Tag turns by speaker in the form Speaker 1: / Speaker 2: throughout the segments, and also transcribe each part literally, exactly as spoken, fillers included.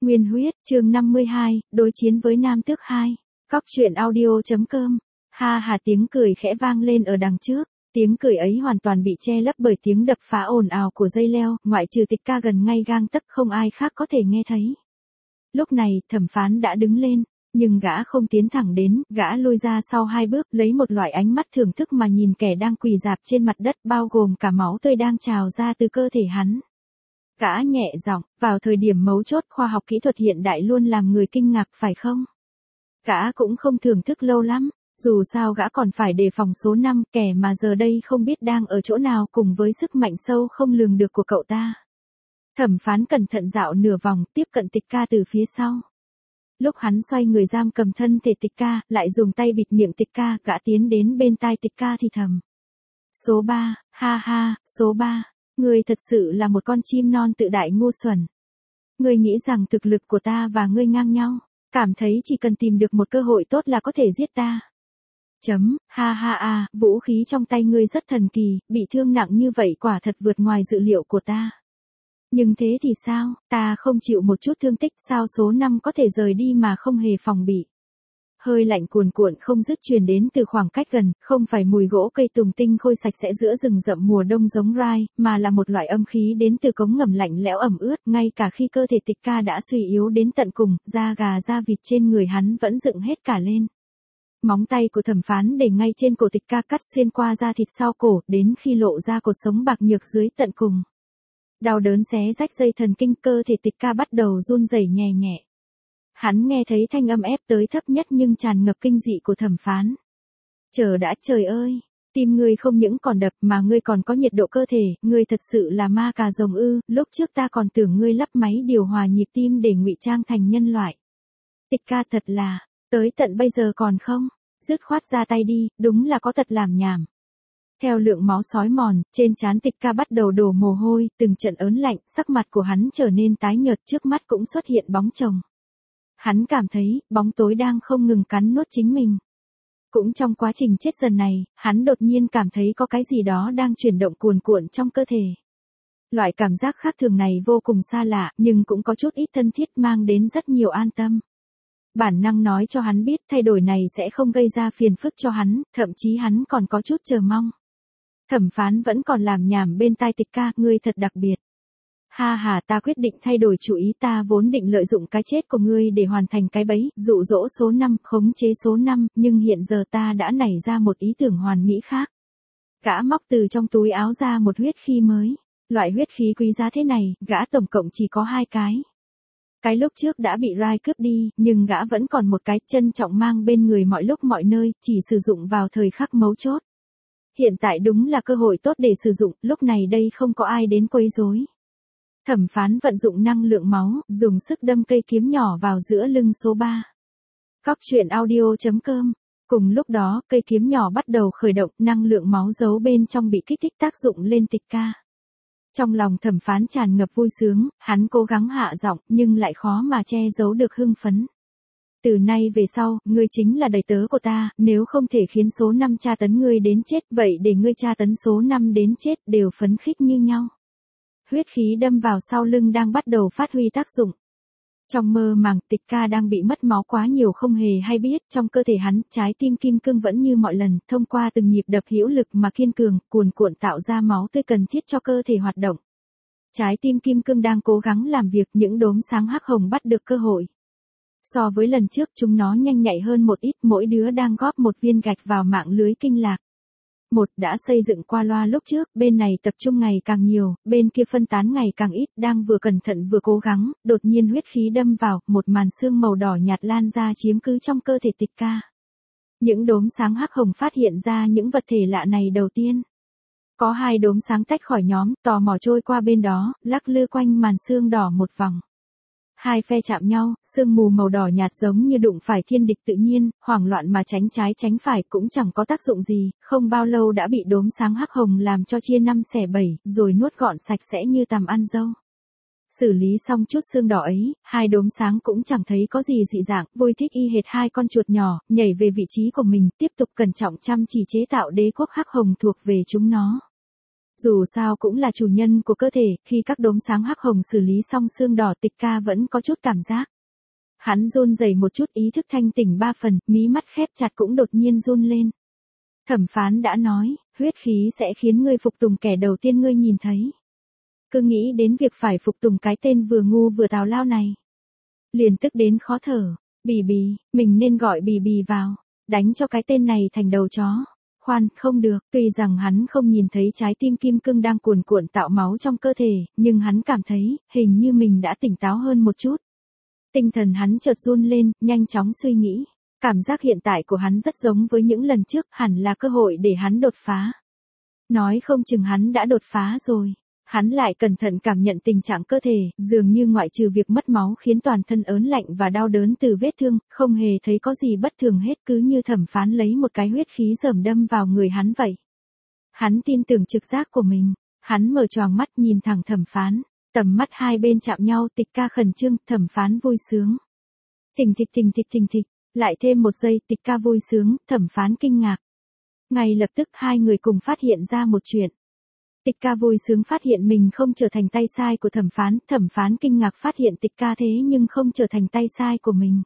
Speaker 1: Nguyên huyết, chương năm mươi hai, đối chiến với Nam Tước hai. Cóc truyện audio.com. Ha hà tiếng cười khẽ vang lên ở đằng trước. Tiếng cười ấy hoàn toàn bị che lấp bởi tiếng đập phá ồn ào của dây leo, ngoại trừ Tịch Ca gần ngay gang tấc không ai khác có thể nghe thấy. Lúc này, thẩm phán đã đứng lên, nhưng gã không tiến thẳng đến, gã lùi ra sau hai bước, lấy một loại ánh mắt thưởng thức mà nhìn kẻ đang quỳ rạp trên mặt đất, bao gồm cả máu tươi đang trào ra từ cơ thể hắn. Gã nhẹ giọng, vào thời điểm mấu chốt khoa học kỹ thuật hiện đại luôn làm người kinh ngạc phải không? Gã cũng không thưởng thức lâu lắm, dù sao gã còn phải đề phòng số năm, kẻ mà giờ đây không biết đang ở chỗ nào cùng với sức mạnh sâu không lường được của cậu ta. Thẩm phán cẩn thận dạo nửa vòng, tiếp cận Tịch Ca từ phía sau. Lúc hắn xoay người giam cầm thân thể Tịch Ca, lại dùng tay bịt miệng Tịch Ca, gã tiến đến bên tai Tịch Ca thì thầm. Số ba, ha ha, số ba. Ngươi thật sự là một con chim non tự đại ngu xuẩn. Ngươi nghĩ rằng thực lực của ta và ngươi ngang nhau, cảm thấy chỉ cần tìm được một cơ hội tốt là có thể giết ta. Chấm, ha ha a, vũ khí trong tay ngươi rất thần kỳ, bị thương nặng như vậy quả thật vượt ngoài dự liệu của ta. Nhưng thế thì sao, ta không chịu một chút thương tích, sao số năm có thể rời đi mà không hề phòng bị. Hơi lạnh cuồn cuộn không dứt truyền đến từ khoảng cách gần, không phải mùi gỗ cây tùng tinh khôi sạch sẽ giữa rừng rậm mùa đông giống rai, mà là một loại âm khí đến từ cống ngầm lạnh lẽo ẩm ướt, ngay cả khi cơ thể Tịch Ca đã suy yếu đến tận cùng, da gà da vịt trên người hắn vẫn dựng hết cả lên. Móng tay của thẩm phán để ngay trên cổ Tịch Ca cắt xuyên qua da thịt sau cổ, đến khi lộ ra cột sống bạc nhược dưới tận cùng. Đau đớn xé rách dây thần kinh, cơ thể Tịch Ca bắt đầu run rẩy nhẹ nhẹ. Hắn nghe thấy thanh âm ép tới thấp nhất nhưng tràn ngập kinh dị của thẩm phán. Chờ đã, trời ơi, tim ngươi không những còn đập mà ngươi còn có nhiệt độ cơ thể, ngươi thật sự là ma cà rồng ư, lúc trước ta còn tưởng ngươi lắp máy điều hòa nhịp tim để ngụy trang thành nhân loại. Tịch Ca thật là, tới tận bây giờ còn không, dứt khoát ra tay đi, đúng là có tật làm nhảm. Theo lượng máu xói mòn, trên trán Tịch Ca bắt đầu đổ mồ hôi, từng trận ớn lạnh, sắc mặt của hắn trở nên tái nhợt, trước mắt cũng xuất hiện bóng chồng. Hắn cảm thấy, bóng tối đang không ngừng cắn nuốt chính mình. Cũng trong quá trình chết dần này, hắn đột nhiên cảm thấy có cái gì đó đang chuyển động cuồn cuộn trong cơ thể. Loại cảm giác khác thường này vô cùng xa lạ, nhưng cũng có chút ít thân thiết, mang đến rất nhiều an tâm. Bản năng nói cho hắn biết thay đổi này sẽ không gây ra phiền phức cho hắn, thậm chí hắn còn có chút chờ mong. Thẩm phán vẫn còn làm nhảm bên tai Tịch Ca, ngươi thật đặc biệt. Ha ha, ta quyết định thay đổi chủ ý, ta vốn định lợi dụng cái chết của ngươi để hoàn thành cái bẫy, dụ dỗ số năm, khống chế số năm, nhưng hiện giờ ta đã nảy ra một ý tưởng hoàn mỹ khác. Gã móc từ trong túi áo ra một huyết khí mới. Loại huyết khí quý giá thế này, gã tổng cộng chỉ có hai cái. Cái lúc trước đã bị Rai cướp đi, nhưng gã vẫn còn một cái, trân trọng mang bên người mọi lúc mọi nơi, chỉ sử dụng vào thời khắc mấu chốt. Hiện tại đúng là cơ hội tốt để sử dụng, lúc này đây không có ai đến quấy rối. Thẩm phán vận dụng năng lượng máu, dùng sức đâm cây kiếm nhỏ vào giữa lưng số ba. Cóc truyện audio.com. Cùng lúc đó, cây kiếm nhỏ bắt đầu khởi động, năng lượng máu giấu bên trong bị kích thích tác dụng lên Tịch Ca. Trong lòng thẩm phán tràn ngập vui sướng, hắn cố gắng hạ giọng, nhưng lại khó mà che giấu được hưng phấn. Từ nay về sau, ngươi chính là đầy tớ của ta, nếu không thể khiến số năm tra tấn ngươi đến chết, vậy để ngươi tra tấn số năm đến chết, đều phấn khích như nhau. Huyết khí đâm vào sau lưng đang bắt đầu phát huy tác dụng. Trong mơ màng, Tịch Ca đang bị mất máu quá nhiều không hề hay biết, trong cơ thể hắn, trái tim kim cương vẫn như mọi lần, thông qua từng nhịp đập hữu lực mà kiên cường, cuồn cuộn tạo ra máu tươi cần thiết cho cơ thể hoạt động. Trái tim kim cương đang cố gắng làm việc, những đốm sáng hắc hồng bắt được cơ hội. So với lần trước, chúng nó nhanh nhạy hơn một ít, mỗi đứa đang góp một viên gạch vào mạng lưới kinh lạc. Một đã xây dựng qua loa lúc trước, bên này tập trung ngày càng nhiều, bên kia phân tán ngày càng ít, đang vừa cẩn thận vừa cố gắng, đột nhiên huyết khí đâm vào, một màn sương màu đỏ nhạt lan ra chiếm cứ trong cơ thể Tịch Ca. Những đốm sáng hắc hồng phát hiện ra những vật thể lạ này đầu tiên. Có hai đốm sáng tách khỏi nhóm, tò mò trôi qua bên đó, lắc lư quanh màn sương đỏ một vòng. Hai phe chạm nhau, sương mù màu đỏ nhạt giống như đụng phải thiên địch tự nhiên, hoảng loạn mà tránh trái tránh phải cũng chẳng có tác dụng gì, không bao lâu đã bị đốm sáng hắc hồng làm cho chia năm xẻ bảy, rồi nuốt gọn sạch sẽ như tằm ăn dâu. Xử lý xong chút sương đỏ ấy, hai đốm sáng cũng chẳng thấy có gì dị dạng, vui thích y hệt hai con chuột nhỏ, nhảy về vị trí của mình, tiếp tục cẩn trọng chăm chỉ chế tạo đế quốc hắc hồng thuộc về chúng nó. Dù sao cũng là chủ nhân của cơ thể, khi các đốm sáng hắc hồng xử lý xong xương đỏ Tịch Ca vẫn có chút cảm giác. Hắn run rẩy một chút, ý thức thanh tỉnh ba phần, mí mắt khép chặt cũng đột nhiên run lên. Thẩm phán đã nói, huyết khí sẽ khiến ngươi phục tùng kẻ đầu tiên ngươi nhìn thấy. Cứ nghĩ đến việc phải phục tùng cái tên vừa ngu vừa tào lao này. Liền tức đến khó thở, Bì Bì, mình nên gọi Bì Bì vào, đánh cho cái tên này thành đầu chó. Khoan, không được, tuy rằng hắn không nhìn thấy trái tim kim cương đang cuồn cuộn tạo máu trong cơ thể, nhưng hắn cảm thấy, hình như mình đã tỉnh táo hơn một chút. Tinh thần hắn chợt run lên, nhanh chóng suy nghĩ. Cảm giác hiện tại của hắn rất giống với những lần trước, hẳn là cơ hội để hắn đột phá. Nói không chừng hắn đã đột phá rồi. Hắn lại cẩn thận cảm nhận tình trạng cơ thể, dường như ngoại trừ việc mất máu khiến toàn thân ớn lạnh và đau đớn từ vết thương, không hề thấy có gì bất thường hết, cứ như thẩm phán lấy một cái huyết khí rởm đâm vào người hắn vậy. Hắn tin tưởng trực giác của mình, hắn mở choàng mắt nhìn thẳng thẩm phán, tầm mắt hai bên chạm nhau. Tịch Ca khẩn trương, thẩm phán vui sướng. Thình thịch thình thịch thình thịch, lại thêm một giây. Tịch Ca vui sướng, thẩm phán kinh ngạc. Ngay lập tức hai người cùng phát hiện ra một chuyện. Tịch Ca vui sướng phát hiện mình không trở thành tay sai của thẩm phán, thẩm phán kinh ngạc phát hiện Tịch Ca thế nhưng không trở thành tay sai của mình.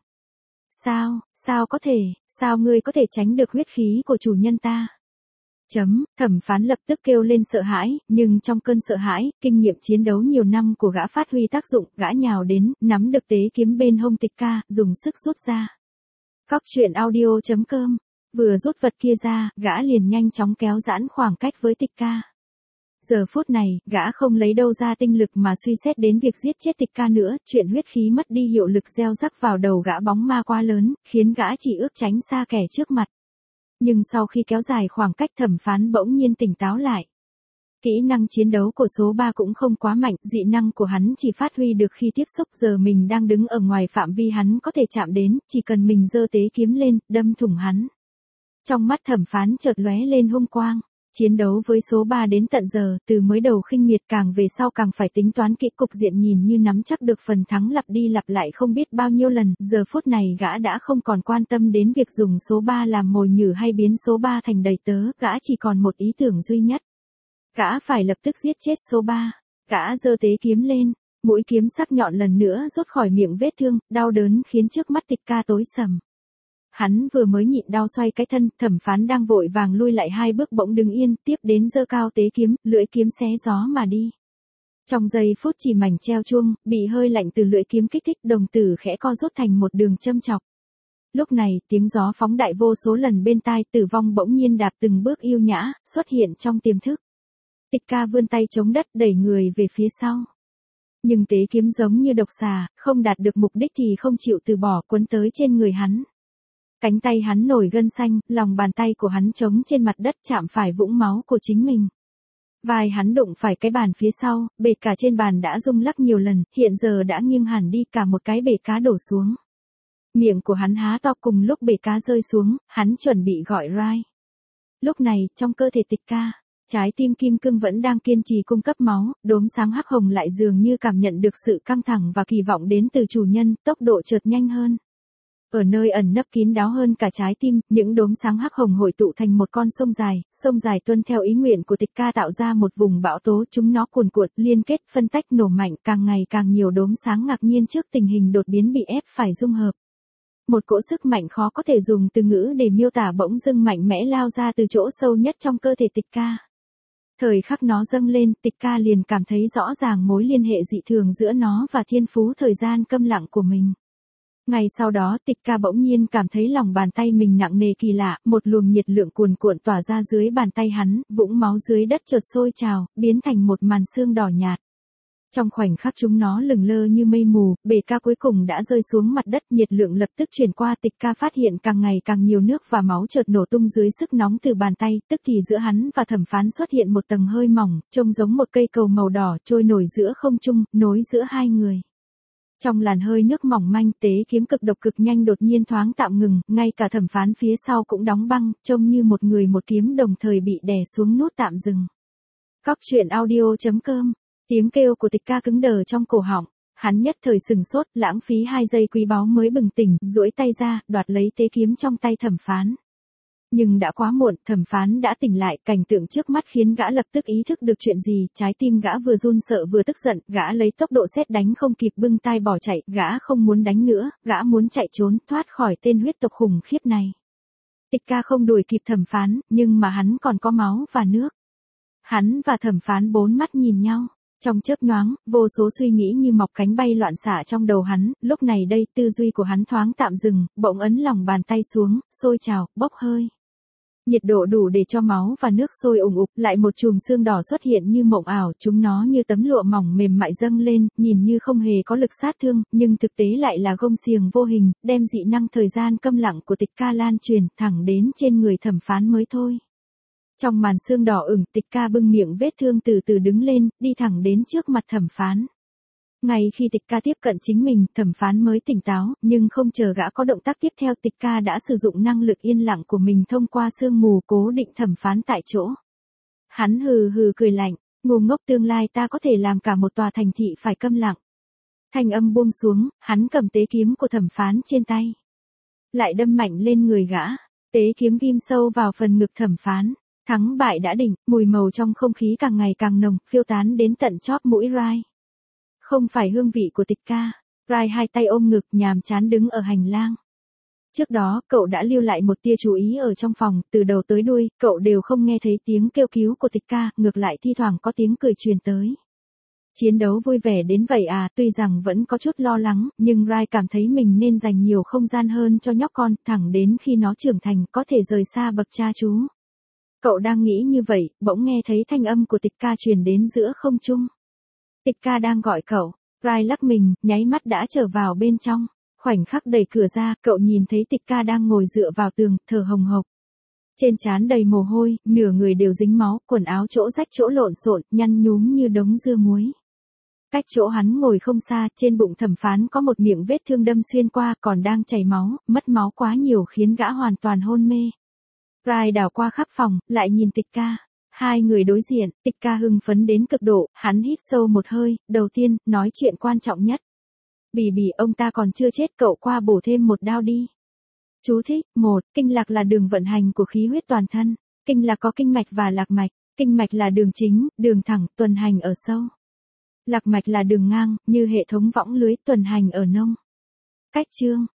Speaker 1: Sao, sao có thể, sao ngươi có thể tránh được huyết khí của chủ nhân ta? Chấm, thẩm phán lập tức kêu lên sợ hãi, nhưng trong cơn sợ hãi, kinh nghiệm chiến đấu nhiều năm của gã phát huy tác dụng, gã nhào đến, nắm được tế kiếm bên hông Tịch Ca, dùng sức rút ra. Cóc truyện audio chấm com, vừa rút vật kia ra, gã liền nhanh chóng kéo giãn khoảng cách với Tịch Ca. Giờ phút này, gã không lấy đâu ra tinh lực mà suy xét đến việc giết chết Tịch Ca nữa, chuyện huyết khí mất đi hiệu lực gieo rắc vào đầu gã bóng ma quá lớn, khiến gã chỉ ước tránh xa kẻ trước mặt. Nhưng sau khi kéo dài khoảng cách, thẩm phán bỗng nhiên tỉnh táo lại. Kỹ năng chiến đấu của số ba cũng không quá mạnh, dị năng của hắn chỉ phát huy được khi tiếp xúc, giờ mình đang đứng ở ngoài phạm vi hắn có thể chạm đến, chỉ cần mình giơ tế kiếm lên, đâm thủng hắn. Trong mắt thẩm phán chợt lóe lên hung quang. Chiến đấu với số ba đến tận giờ, từ mới đầu khinh miệt càng về sau càng phải tính toán kỹ, cục diện nhìn như nắm chắc được phần thắng, lặp đi lặp lại không biết bao nhiêu lần, giờ phút này gã đã không còn quan tâm đến việc dùng số ba làm mồi nhử hay biến số ba thành đầy tớ, gã chỉ còn một ý tưởng duy nhất. Gã phải lập tức giết chết số ba. Gã giơ tế kiếm lên, mũi kiếm sắc nhọn lần nữa rút khỏi miệng vết thương, đau đớn khiến trước mắt Tịch Ca tối sầm. Hắn vừa mới nhịn đau xoay cái thân, thẩm phán đang vội vàng lui lại hai bước bỗng đứng yên, tiếp đến giơ cao tế kiếm, lưỡi kiếm xé gió mà đi. Trong giây phút chỉ mảnh treo chuông, bị hơi lạnh từ lưỡi kiếm kích thích, đồng tử khẽ co rút thành một đường châm chọc. Lúc này, tiếng gió phóng đại vô số lần bên tai, Tử Vong bỗng nhiên đạp từng bước yêu nhã, xuất hiện trong tiềm thức. Tịch Ca vươn tay chống đất đẩy người về phía sau. Nhưng tế kiếm giống như độc xà, không đạt được mục đích thì không chịu từ bỏ, quấn tới trên người hắn. Cánh tay hắn nổi gân xanh, lòng bàn tay của hắn trống trên mặt đất chạm phải vũng máu của chính mình. Vai hắn đụng phải cái bàn phía sau, bể cả trên bàn đã rung lắc nhiều lần, hiện giờ đã nghiêng hẳn đi, cả một cái bể cá đổ xuống. Miệng của hắn há to, cùng lúc bể cá rơi xuống, hắn chuẩn bị gọi Rai. Lúc này, trong cơ thể Tịch Ca, trái tim kim cương vẫn đang kiên trì cung cấp máu, đốm sáng hắc hồng lại dường như cảm nhận được sự căng thẳng và kỳ vọng đến từ chủ nhân, tốc độ chợt nhanh hơn. Ở nơi ẩn nấp kín đáo hơn cả trái tim, những đốm sáng hắc hồng hội tụ thành một con sông dài, sông dài tuân theo ý nguyện của Tịch Ca tạo ra một vùng bão tố, chúng nó cuồn cuộn, liên kết, phân tách, nổ mạnh, càng ngày càng nhiều đốm sáng ngạc nhiên trước tình hình đột biến bị ép phải dung hợp. Một cỗ sức mạnh khó có thể dùng từ ngữ để miêu tả bỗng dưng mạnh mẽ lao ra từ chỗ sâu nhất trong cơ thể Tịch Ca. Thời khắc nó dâng lên, Tịch Ca liền cảm thấy rõ ràng mối liên hệ dị thường giữa nó và thiên phú thời gian câm lặng của mình. Ngày sau đó, Tịch Ca bỗng nhiên cảm thấy lòng bàn tay mình nặng nề kỳ lạ, một luồng nhiệt lượng cuồn cuộn tỏa ra dưới bàn tay hắn, vũng máu dưới đất chợt sôi trào, biến thành một màn sương đỏ nhạt. Trong khoảnh khắc chúng nó lừng lơ như mây mù, bể cá cuối cùng đã rơi xuống mặt đất, nhiệt lượng lập tức truyền qua. Tịch Ca phát hiện càng ngày càng nhiều nước và máu chợt nổ tung dưới sức nóng từ bàn tay, tức thì giữa hắn và thẩm phán xuất hiện một tầng hơi mỏng, trông giống một cây cầu màu đỏ trôi nổi giữa không trung, nối giữa hai người. Trong làn hơi nước mỏng manh, tế kiếm cực độc cực nhanh đột nhiên thoáng tạm ngừng, ngay cả thẩm phán phía sau cũng đóng băng, trông như một người một kiếm đồng thời bị đè xuống nút tạm dừng. Cóc truyện audio chấm com, tiếng kêu của Tịch Ca cứng đờ trong cổ họng, hắn nhất thời sừng sốt, lãng phí hai giây quý báu mới bừng tỉnh, duỗi tay ra, đoạt lấy tế kiếm trong tay thẩm phán. Nhưng đã quá muộn, thẩm phán đã tỉnh lại, cảnh tượng trước mắt khiến gã lập tức ý thức được chuyện gì, trái tim gã vừa run sợ vừa tức giận, gã lấy tốc độ sét đánh không kịp bưng tay bỏ chạy, gã không muốn đánh nữa, gã muốn chạy trốn, thoát khỏi tên huyết tộc khủng khiếp này. Tịch ca không đuổi kịp thẩm phán, nhưng mà hắn còn có máu và nước. Hắn và thẩm phán bốn mắt nhìn nhau. Trong chớp nhoáng, vô số suy nghĩ như mọc cánh bay loạn xạ trong đầu hắn, lúc này đây tư duy của hắn thoáng tạm dừng, bỗng ấn lòng bàn tay xuống, sôi trào, bốc hơi. Nhiệt độ đủ để cho máu và nước sôi ủng ục, lại một chùm xương đỏ xuất hiện như mộng ảo, chúng nó như tấm lụa mỏng mềm mại dâng lên, nhìn như không hề có lực sát thương, nhưng thực tế lại là gông xiềng vô hình, đem dị năng thời gian câm lặng của Tịch ca lan truyền thẳng đến trên người thẩm phán mới thôi. Trong màn sương đỏ ửng, Tịch ca bưng miệng vết thương từ từ đứng lên, đi thẳng đến trước mặt thẩm phán. Ngay khi Tịch ca tiếp cận chính mình, thẩm phán mới tỉnh táo, nhưng không chờ gã có động tác tiếp theo, Tịch ca đã sử dụng năng lực yên lặng của mình thông qua sương mù cố định thẩm phán tại chỗ. Hắn hừ hừ cười lạnh, ngu ngốc, tương lai ta có thể làm cả một tòa thành thị phải câm lặng. Thanh âm buông xuống, hắn cầm tế kiếm của thẩm phán trên tay. Lại đâm mạnh lên người gã, tế kiếm ghim sâu vào phần ngực thẩm phán. Thắng bại đã định, mùi màu trong không khí càng ngày càng nồng, phiêu tán đến tận chóp mũi Rai. Không phải hương vị của Tịch ca. Rai hai tay ôm ngực nhàm chán đứng ở hành lang. Trước đó, cậu đã lưu lại một tia chú ý ở trong phòng, từ đầu tới đuôi, cậu đều không nghe thấy tiếng kêu cứu của Tịch ca, ngược lại thi thoảng có tiếng cười truyền tới. Chiến đấu vui vẻ đến vậy à, tuy rằng vẫn có chút lo lắng, nhưng Rai cảm thấy mình nên dành nhiều không gian hơn cho nhóc con, thẳng đến khi nó trưởng thành có thể rời xa bậc cha chú. Cậu đang nghĩ như vậy, bỗng nghe thấy thanh âm của Tịch ca truyền đến giữa không trung. Tịch ca đang gọi cậu. Rai lắc mình, nháy mắt đã trở vào bên trong. Khoảnh khắc đẩy cửa ra, cậu nhìn thấy Tịch ca đang ngồi dựa vào tường, thở hồng hộc. Trên trán đầy mồ hôi, nửa người đều dính máu, quần áo chỗ rách chỗ lộn xộn, nhăn nhúm như đống dưa muối. Cách chỗ hắn ngồi không xa, trên bụng thẩm phán có một miệng vết thương đâm xuyên qua, còn đang chảy máu, mất máu quá nhiều khiến gã hoàn toàn hôn mê. Rai đảo qua khắp phòng, lại nhìn Tịch ca. Hai người đối diện, Tịch ca hưng phấn đến cực độ, hắn hít sâu một hơi, đầu tiên, nói chuyện quan trọng nhất. Bì bì, ông ta còn chưa chết, cậu qua bổ thêm một đao đi. Chú thích, một, kinh lạc là đường vận hành của khí huyết toàn thân. Kinh lạc có kinh mạch và lạc mạch. Kinh mạch là đường chính, đường thẳng, tuần hành ở sâu. Lạc mạch là đường ngang, như hệ thống võng lưới, tuần hành ở nông. Cách chương.